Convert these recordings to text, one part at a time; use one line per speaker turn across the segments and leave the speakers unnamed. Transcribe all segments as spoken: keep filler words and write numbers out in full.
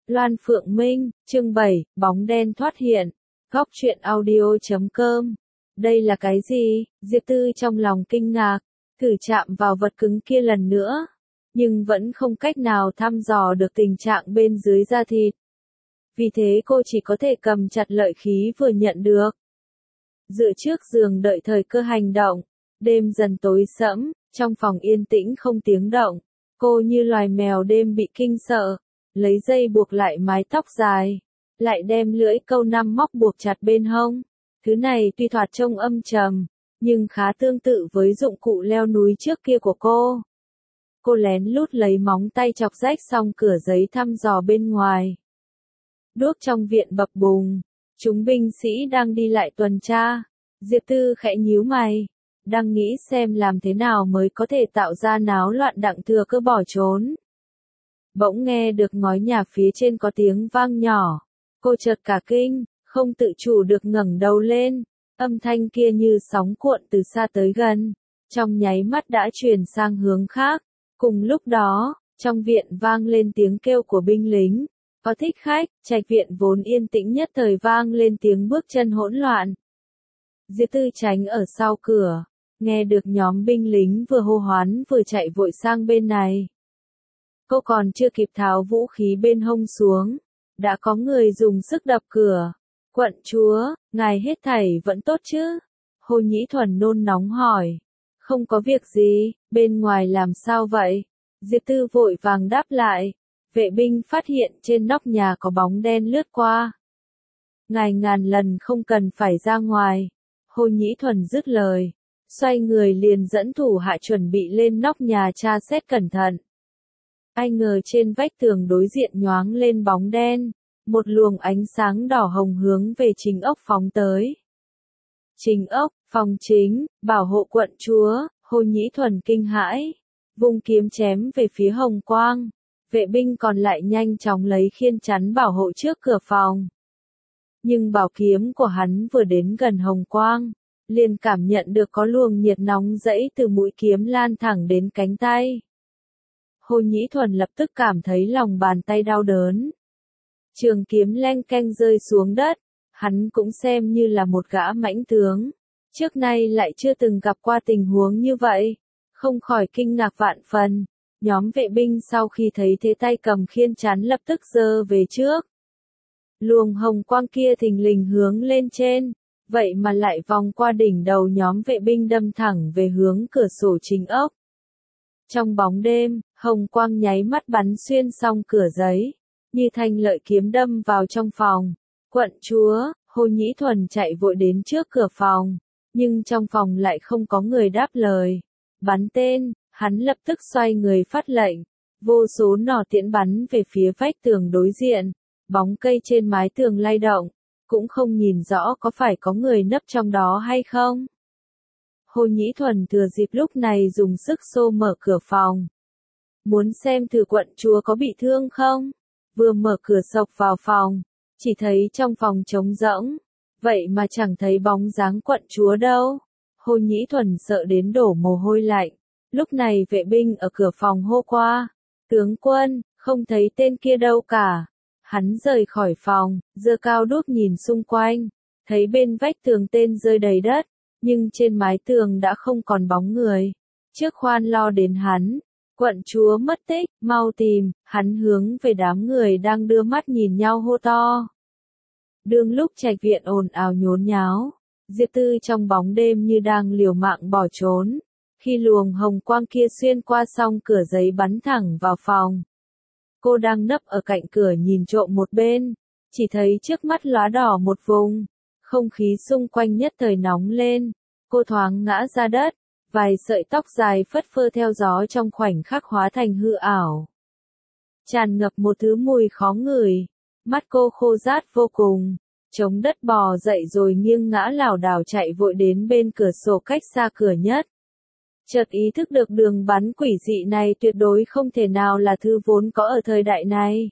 Loan Phượng Minh, chương bảy, bóng đen thoát hiện. Góc truyện audio chấm com. Đây là cái gì? Diệp Tư trong lòng kinh ngạc, thử chạm vào vật cứng kia lần nữa, nhưng vẫn không cách nào thăm dò được tình trạng bên dưới da thịt. Vì thế cô chỉ có thể cầm chặt lợi khí vừa nhận được. Dựa trước giường đợi thời cơ hành động, đêm dần tối sẫm, trong phòng yên tĩnh không tiếng động, cô như loài mèo đêm bị kinh sợ, lấy dây buộc lại mái tóc dài, lại đem lưỡi câu năm móc buộc chặt bên hông. Thứ này tuy thoạt trông âm trầm, nhưng khá tương tự với dụng cụ leo núi trước kia của cô. Cô lén lút lấy móng tay chọc rách xong cửa giấy thăm dò bên ngoài. Đuốc trong viện bập bùng, chúng binh sĩ đang đi lại tuần tra. Diệp Tư khẽ nhíu mày, đang nghĩ xem làm thế nào mới có thể tạo ra náo loạn đặng thừa cơ bỏ trốn. Bỗng nghe được ngói nhà phía trên có tiếng vang nhỏ, cô chợt cả kinh, không tự chủ được ngẩng đầu lên, âm thanh kia như sóng cuộn từ xa tới gần, trong nháy mắt đã chuyển sang hướng khác. Cùng lúc đó, trong viện vang lên tiếng kêu của binh lính, có thích khách. Trạch viện vốn yên tĩnh nhất thời vang lên tiếng bước chân hỗn loạn. Diệp Tư tránh ở sau cửa, nghe được nhóm binh lính vừa hô hoán vừa chạy vội sang bên này. Cô còn chưa kịp tháo vũ khí bên hông xuống, đã có người dùng sức đập cửa. Quận chúa, ngài hết thảy vẫn tốt chứ? Hồ Nhĩ Thuần nôn nóng hỏi. Không có việc gì, bên ngoài làm sao vậy? Diệp Tư vội vàng đáp lại. Vệ binh phát hiện trên nóc nhà có bóng đen lướt qua. Ngài ngàn lần không cần phải ra ngoài. Hồ Nhĩ Thuần dứt lời, xoay người liền dẫn thủ hạ chuẩn bị lên nóc nhà tra xét cẩn thận. Ai ngờ trên vách tường đối diện nhoáng lên bóng đen, một luồng ánh sáng đỏ hồng hướng về Trình Ốc phóng tới. Trình Ốc, phòng chính, bảo hộ quận chúa. Hồ Nhĩ Thuần kinh hãi, vung kiếm chém về phía hồng quang. Vệ binh còn lại nhanh chóng lấy khiên chắn bảo hộ trước cửa phòng. Nhưng bảo kiếm của hắn vừa đến gần hồng quang, liền cảm nhận được có luồng nhiệt nóng rẫy từ mũi kiếm lan thẳng đến cánh tay. Hồ Nhĩ Thuần lập tức cảm thấy lòng bàn tay đau đớn. Trường kiếm leng keng rơi xuống đất, hắn cũng xem như là một gã mãnh tướng, trước nay lại chưa từng gặp qua tình huống như vậy, không khỏi kinh ngạc vạn phần. Nhóm vệ binh sau khi thấy thế tay cầm khiên chắn lập tức giơ về trước. Luồng hồng quang kia thình lình hướng lên trên, vậy mà lại vòng qua đỉnh đầu nhóm vệ binh đâm thẳng về hướng cửa sổ Trình Ốc. Trong bóng đêm, hồng quang nháy mắt bắn xuyên xong cửa giấy, như thanh lợi kiếm đâm vào trong phòng. Quận chúa, Hồ Nhĩ Thuần chạy vội đến trước cửa phòng, nhưng trong phòng lại không có người đáp lời. Bắn tên, hắn lập tức xoay người phát lệnh, vô số nỏ tiễn bắn về phía vách tường đối diện, bóng cây trên mái tường lay động, cũng không nhìn rõ có phải có người nấp trong đó hay không. Hồ Nhĩ Thuần thừa dịp lúc này dùng sức xô mở cửa phòng. Muốn xem thử quận chúa có bị thương không? Vừa mở cửa sộc vào phòng, chỉ thấy trong phòng trống rỗng, vậy mà chẳng thấy bóng dáng quận chúa đâu. Hồ Nhĩ Thuần sợ đến đổ mồ hôi lạnh. Lúc này vệ binh ở cửa phòng hô qua, tướng quân, không thấy tên kia đâu cả. Hắn rời khỏi phòng, giơ cao đuốc nhìn xung quanh, thấy bên vách tường tên rơi đầy đất, nhưng trên mái tường đã không còn bóng người. Trước khoan lo đến hắn, quận chúa mất tích, mau tìm. Hắn hướng về đám người đang đưa mắt nhìn nhau hô to. Đương lúc trạch viện ồn ào nhốn nháo, Diệp Tư trong bóng đêm như đang liều mạng bỏ trốn. Khi luồng hồng quang kia xuyên qua xong cửa giấy bắn thẳng vào phòng. Cô đang nấp ở cạnh cửa nhìn trộm một bên, chỉ thấy trước mắt lóa đỏ một vùng, không khí xung quanh nhất thời nóng lên, cô thoáng ngã ra đất, vài sợi tóc dài phất phơ theo gió trong khoảnh khắc hóa thành hư ảo. Tràn ngập một thứ mùi khó ngửi, mắt cô khô rát vô cùng, chống đất bò dậy rồi nghiêng ngã lảo đảo chạy vội đến bên cửa sổ cách xa cửa nhất. Chợt ý thức được đường bắn quỷ dị này tuyệt đối không thể nào là thứ vốn có ở thời đại này.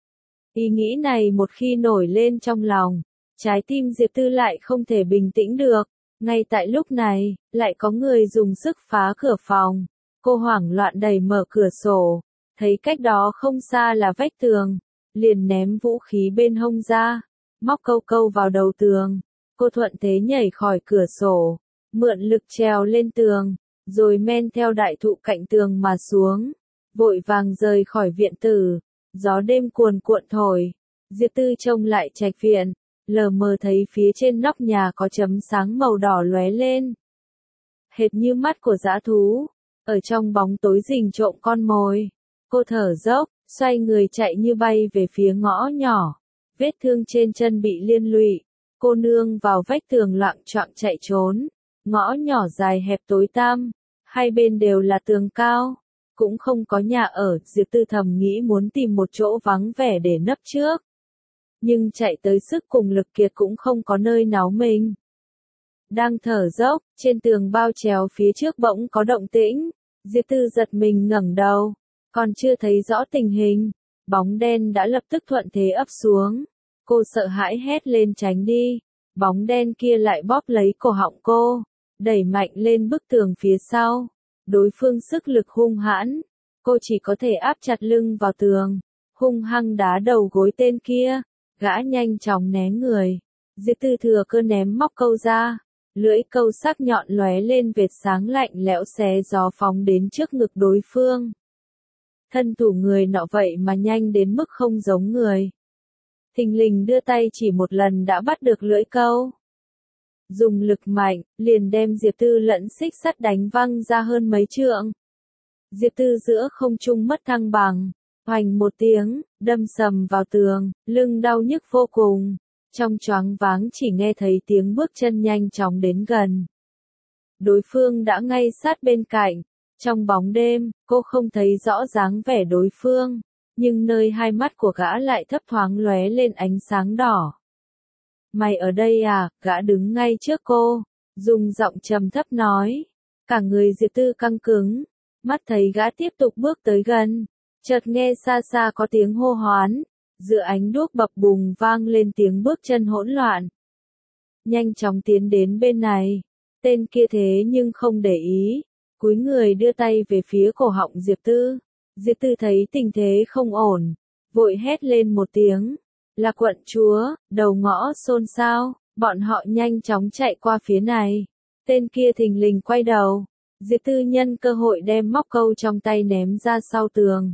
Ý nghĩ này một khi nổi lên trong lòng, trái tim Diệp Tư lại không thể bình tĩnh được. Ngay tại lúc này, lại có người dùng sức phá cửa phòng. Cô hoảng loạn đẩy mở cửa sổ, thấy cách đó không xa là vách tường, liền ném vũ khí bên hông ra, móc câu câu vào đầu tường. Cô thuận thế nhảy khỏi cửa sổ, mượn lực trèo lên tường, rồi men theo đại thụ cạnh tường mà xuống, vội vàng rời khỏi viện tử. Gió đêm cuồn cuộn thổi, Diệp Tư trông lại trạch viện, lờ mờ thấy phía trên nóc nhà có chấm sáng màu đỏ lóe lên, hệt như mắt của dã thú, ở trong bóng tối rình trộm con mồi. Cô thở dốc, xoay người chạy như bay về phía ngõ nhỏ, vết thương trên chân bị liên lụy, cô nương vào vách tường loạng choạng chạy trốn. Ngõ nhỏ dài hẹp tối tăm, hai bên đều là tường cao, cũng không có nhà ở. Diệp Tư thầm nghĩ muốn tìm một chỗ vắng vẻ để nấp trước, nhưng chạy tới sức cùng lực kiệt cũng không có nơi náu mình. Đang thở dốc, trên tường bao trèo phía trước bỗng có động tĩnh. Diệp Tư giật mình ngẩng đầu, còn chưa thấy rõ tình hình, bóng đen đã lập tức thuận thế ấp xuống. Cô sợ hãi hét lên tránh đi, bóng đen kia lại bóp lấy cổ họng cô, đẩy mạnh lên bức tường phía sau. Đối phương sức lực hung hãn, cô chỉ có thể áp chặt lưng vào tường, hung hăng đá đầu gối tên kia. Gã nhanh chóng né người. Diệp Tư thừa cơ ném móc câu ra, lưỡi câu sắc nhọn lóe lên vệt sáng lạnh lẽo xé gió phóng đến trước ngực đối phương. Thân thủ người nọ vậy mà nhanh đến mức không giống người. Thình lình đưa tay chỉ một lần đã bắt được lưỡi câu. Dùng lực mạnh, liền đem Diệp Tư lẫn xích sắt đánh văng ra hơn mấy trượng. Diệp Tư giữa không trung mất thăng bằng, hoành một tiếng, đâm sầm vào tường, lưng đau nhức vô cùng. Trong choáng váng chỉ nghe thấy tiếng bước chân nhanh chóng đến gần. Đối phương đã ngay sát bên cạnh. Trong bóng đêm, cô không thấy rõ dáng vẻ đối phương, nhưng nơi hai mắt của gã lại thấp thoáng lóe lên ánh sáng đỏ. Mày ở đây à? Gã đứng ngay trước cô, dùng giọng trầm thấp nói. Cả người Diệp Tư căng cứng, mắt thấy gã tiếp tục bước tới gần, chợt nghe xa xa có tiếng hô hoán, giữa ánh đuốc bập bùng vang lên tiếng bước chân hỗn loạn. Nhanh chóng tiến đến bên này, tên kia thế nhưng không để ý, cúi người đưa tay về phía cổ họng Diệp Tư. Diệp Tư thấy tình thế không ổn, vội hét lên một tiếng, là quận chúa. Đầu ngõ xôn xao, bọn họ nhanh chóng chạy qua phía này. Tên kia thình lình quay đầu, Diệp Tư nhân cơ hội đem móc câu trong tay ném ra sau tường.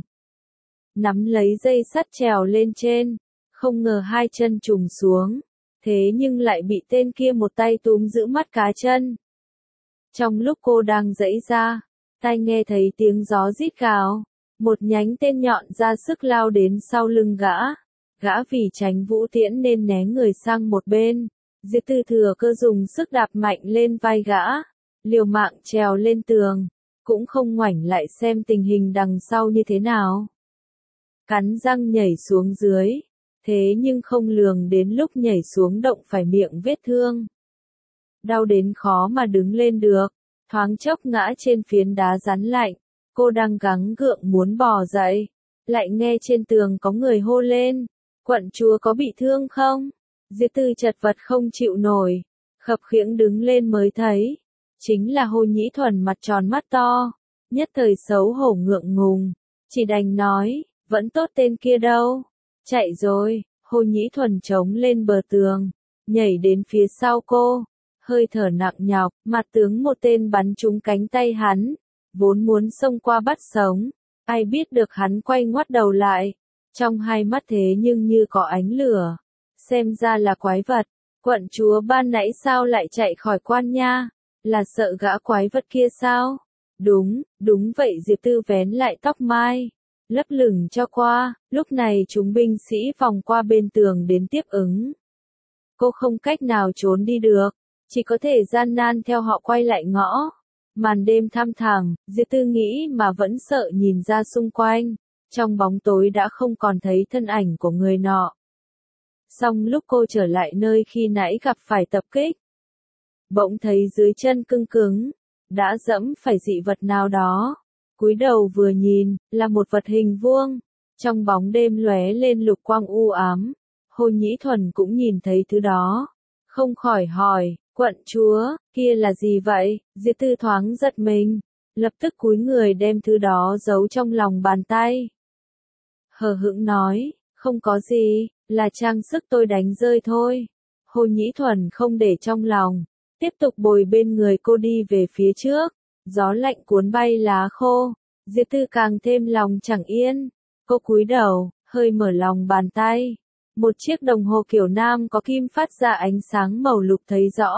Nắm lấy dây sắt trèo lên trên, không ngờ hai chân trùng xuống, thế nhưng lại bị tên kia một tay túm giữ mắt cá chân. Trong lúc cô đang giãy ra, tai nghe thấy tiếng gió rít gào, một nhánh tên nhọn ra sức lao đến sau lưng gã. Gã vì tránh vũ tiễn nên né người sang một bên. Diệp Tư thừa cơ dùng sức đạp mạnh lên vai gã, liều mạng trèo lên tường, cũng không ngoảnh lại xem tình hình đằng sau như thế nào. Cắn răng nhảy xuống dưới, thế nhưng không lường đến lúc nhảy xuống động phải miệng vết thương. Đau đến khó mà đứng lên được, thoáng chốc ngã trên phiến đá rắn lạnh. Cô đang gắng gượng muốn bò dậy, lại nghe trên tường có người hô lên, quận chúa có bị thương không? Diệp Tư chật vật không chịu nổi, khập khiễng đứng lên mới thấy, chính là Hồ Nhĩ Thuần mặt tròn mắt to, nhất thời xấu hổ ngượng ngùng, chỉ đành nói, vẫn tốt tên kia đâu, chạy rồi. Hồ Nhĩ Thuần trống lên bờ tường, nhảy đến phía sau cô, hơi thở nặng nhọc, mặt tướng một tên bắn trúng cánh tay hắn, vốn muốn xông qua bắt sống, ai biết được hắn quay ngoắt đầu lại, trong hai mắt thế nhưng như có ánh lửa, xem ra là quái vật. Quận chúa ban nãy sao lại chạy khỏi quan nha, là sợ gã quái vật kia sao? Đúng, đúng vậy. Diệp Tư vén lại tóc mai, lấp lửng cho qua, lúc này chúng binh sĩ vòng qua bên tường đến tiếp ứng. Cô không cách nào trốn đi được, chỉ có thể gian nan theo họ quay lại ngõ. Màn đêm thăm thẳm, Diệp Tư nghĩ mà vẫn sợ nhìn ra xung quanh, trong bóng tối đã không còn thấy thân ảnh của người nọ. Xong lúc cô trở lại nơi khi nãy gặp phải tập kích, bỗng thấy dưới chân cứng cứng, đã dẫm phải dị vật nào đó. Cúi đầu vừa nhìn, là một vật hình vuông, trong bóng đêm lóe lên lục quang u ám. Hồ Nhĩ Thuần cũng nhìn thấy thứ đó, không khỏi hỏi, quận chúa, kia là gì vậy? Diệp Tư thoáng giật mình, lập tức cúi người đem thứ đó giấu trong lòng bàn tay. Hờ hững nói, Không có gì, là trang sức tôi đánh rơi thôi. Hồ Nhĩ Thuần không để trong lòng, tiếp tục bồi bên người cô đi về phía trước. Gió lạnh cuốn bay lá khô, Diệp Tư càng thêm lòng chẳng yên. Cô cúi đầu, hơi mở lòng bàn tay. Một chiếc đồng hồ kiểu nam có kim phát ra ánh sáng màu lục thấy rõ.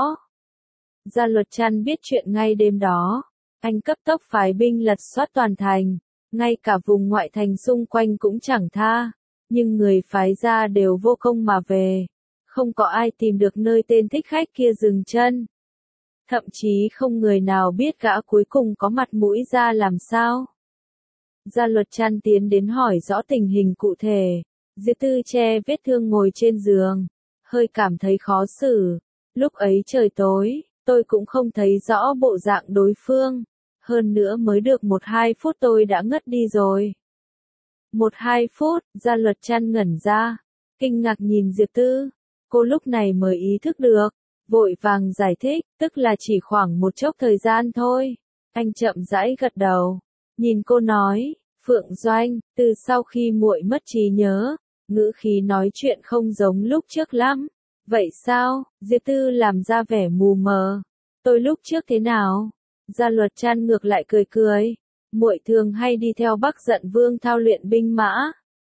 Gia Luật Trăn biết chuyện ngay đêm đó. Anh cấp tốc phái binh lật soát toàn thành. Ngay cả vùng ngoại thành xung quanh cũng chẳng tha. Nhưng người phái ra đều vô công mà về. Không có ai tìm được nơi tên thích khách kia dừng chân. Thậm chí không người nào biết gã cuối cùng có mặt mũi ra làm sao. Gia Luật Trăn tiến đến hỏi rõ tình hình cụ thể. Diệp Tư che vết thương ngồi trên giường, hơi cảm thấy khó xử. Lúc ấy trời tối, tôi cũng không thấy rõ bộ dạng đối phương. Hơn nữa mới được một hai phút tôi đã ngất đi rồi. Một hai phút, Gia Luật Trăn ngẩn ra, kinh ngạc nhìn Diệp Tư. Cô lúc này mới ý thức được, vội vàng giải thích, tức là chỉ khoảng một chốc thời gian thôi. Anh chậm rãi gật đầu, nhìn cô nói, Phượng Doanh, từ sau khi muội mất trí nhớ, ngữ khí nói chuyện không giống lúc trước lắm. Vậy sao? Diệp Tư làm ra vẻ mù mờ. Tôi lúc trước thế nào? Gia Luật Trăn ngược lại cười cười. Muội thường hay đi theo Bắc Dận Vương thao luyện binh mã.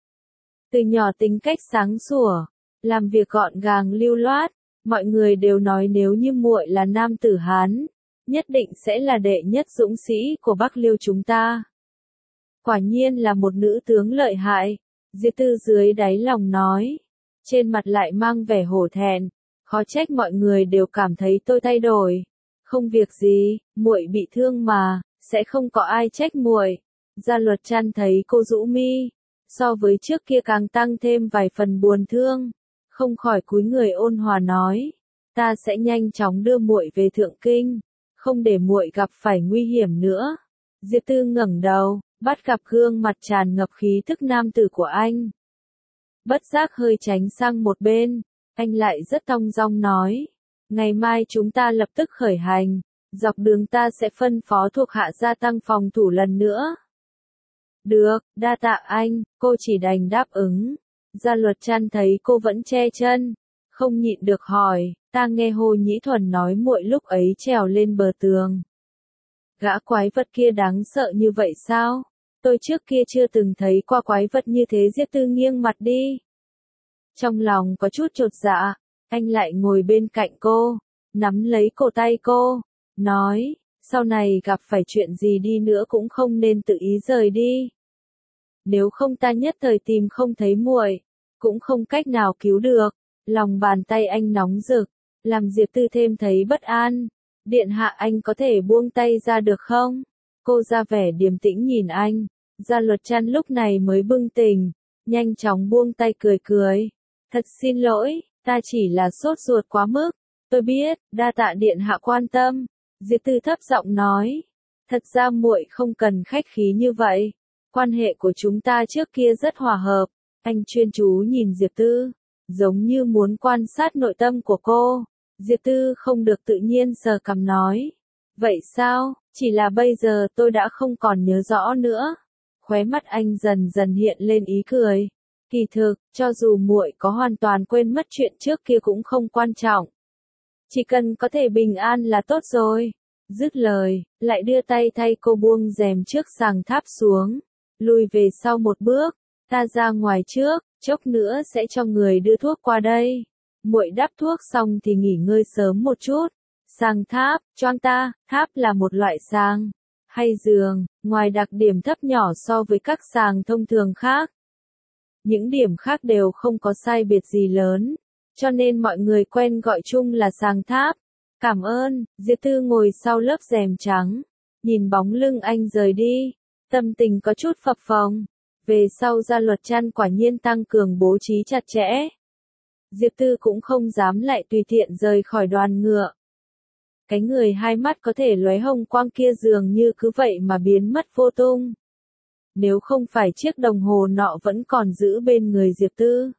Từ nhỏ tính cách sáng sủa, làm việc gọn gàng lưu loát, mọi người đều nói nếu như muội là nam tử Hán, nhất định sẽ là đệ nhất dũng sĩ của Bắc Liêu chúng ta. Quả nhiên là một nữ tướng lợi hại. Diệp Tư dưới đáy lòng nói, trên mặt lại mang vẻ hổ thẹn, khó trách mọi người đều cảm thấy tôi thay đổi. Không việc gì, muội bị thương mà, sẽ không có ai trách muội. Gia Luật Trăn thấy cô rũ mi, so với trước kia càng tăng thêm vài phần buồn thương, không khỏi cúi người ôn hòa nói, ta sẽ nhanh chóng đưa muội về Thượng Kinh, không để muội gặp phải nguy hiểm nữa. Diệp Tư ngẩng đầu, bắt gặp gương mặt tràn ngập khí thức nam tử của anh. Bất giác hơi tránh sang một bên, anh lại rất thong dong nói, ngày mai chúng ta lập tức khởi hành, dọc đường ta sẽ phân phó thuộc hạ gia tăng phòng thủ lần nữa. Được, đa tạ anh, cô chỉ đành đáp ứng. Gia Luật Trăn thấy cô vẫn che chân, không nhịn được hỏi, ta nghe Hồ Nhĩ Thuần nói muội lúc ấy trèo lên bờ tường. Gã quái vật kia đáng sợ như vậy sao? Tôi trước kia chưa từng thấy qua quái vật như thế. Diệp Tư nghiêng mặt đi. Trong lòng có chút chột dạ, anh lại ngồi bên cạnh cô, nắm lấy cổ tay cô, nói, sau này gặp phải chuyện gì đi nữa cũng không nên tự ý rời đi. Nếu không ta nhất thời tìm không thấy muội, cũng không cách nào cứu được. Lòng bàn tay anh nóng rực, làm Diệp Tư thêm thấy bất an. Điện hạ anh có thể buông tay ra được không? Cô ra vẻ điềm tĩnh nhìn anh. Gia Luật Trăn lúc này mới bừng tỉnh, nhanh chóng buông tay cười cười. Thật xin lỗi, ta chỉ là sốt ruột quá mức. Tôi biết, đa tạ điện hạ quan tâm. Diệp Tư thấp giọng nói. Thật ra muội không cần khách khí như vậy. Quan hệ của chúng ta trước kia rất hòa hợp. Anh chuyên chú nhìn Diệp Tư, giống như muốn quan sát nội tâm của cô. Diệp Tư không được tự nhiên sờ cằm nói. Vậy sao, chỉ là bây giờ tôi đã không còn nhớ rõ nữa. Khóe mắt anh dần dần hiện lên ý cười. Kỳ thực, cho dù muội có hoàn toàn quên mất chuyện trước kia cũng không quan trọng. Chỉ cần có thể bình an là tốt rồi. Dứt lời, lại đưa tay thay cô buông rèm trước sàng tháp xuống. Lùi về sau một bước, ta ra ngoài trước, chốc nữa sẽ cho người đưa thuốc qua đây. Muội đắp thuốc xong thì nghỉ ngơi sớm một chút. Sàng tháp, choang ta, tháp là một loại sàng, hay giường, ngoài đặc điểm thấp nhỏ so với các sàng thông thường khác. Những điểm khác đều không có sai biệt gì lớn, cho nên mọi người quen gọi chung là sàng tháp. Cảm ơn, Diệp Tư ngồi sau lớp rèm trắng, nhìn bóng lưng anh rời đi, tâm tình có chút phập phồng. Về sau Gia Luật Trăn quả nhiên tăng cường bố trí chặt chẽ. Diệp Tư cũng không dám lại tùy tiện rời khỏi đoàn ngựa. Cái người hai mắt có thể lóe hồng quang kia dường như cứ vậy mà biến mất vô tung. Nếu không phải chiếc đồng hồ nọ vẫn còn giữ bên người Diệp Tư,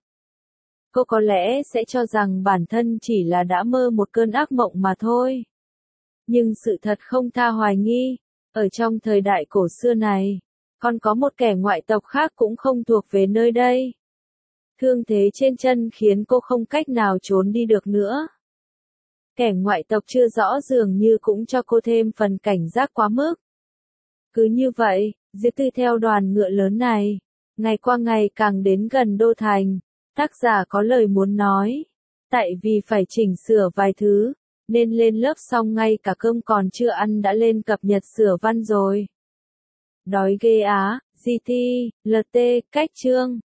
cô có lẽ sẽ cho rằng bản thân chỉ là đã mơ một cơn ác mộng mà thôi. Nhưng sự thật không tha hoài nghi, ở trong thời đại cổ xưa này, còn có một kẻ ngoại tộc khác cũng không thuộc về nơi đây. Thương thế trên chân khiến cô không cách nào trốn đi được nữa. Kẻ ngoại tộc chưa rõ dường như cũng cho cô thêm phần cảnh giác quá mức. Cứ như vậy, Diệp Tư theo đoàn ngựa lớn này, ngày qua ngày càng đến gần đô thành. Tác giả có lời muốn nói. Tại vì phải chỉnh sửa vài thứ, nên lên lớp xong ngay cả cơm còn chưa ăn đã lên cập nhật sửa văn rồi. Đói ghê á, giê tê, lờ tê, cách chương.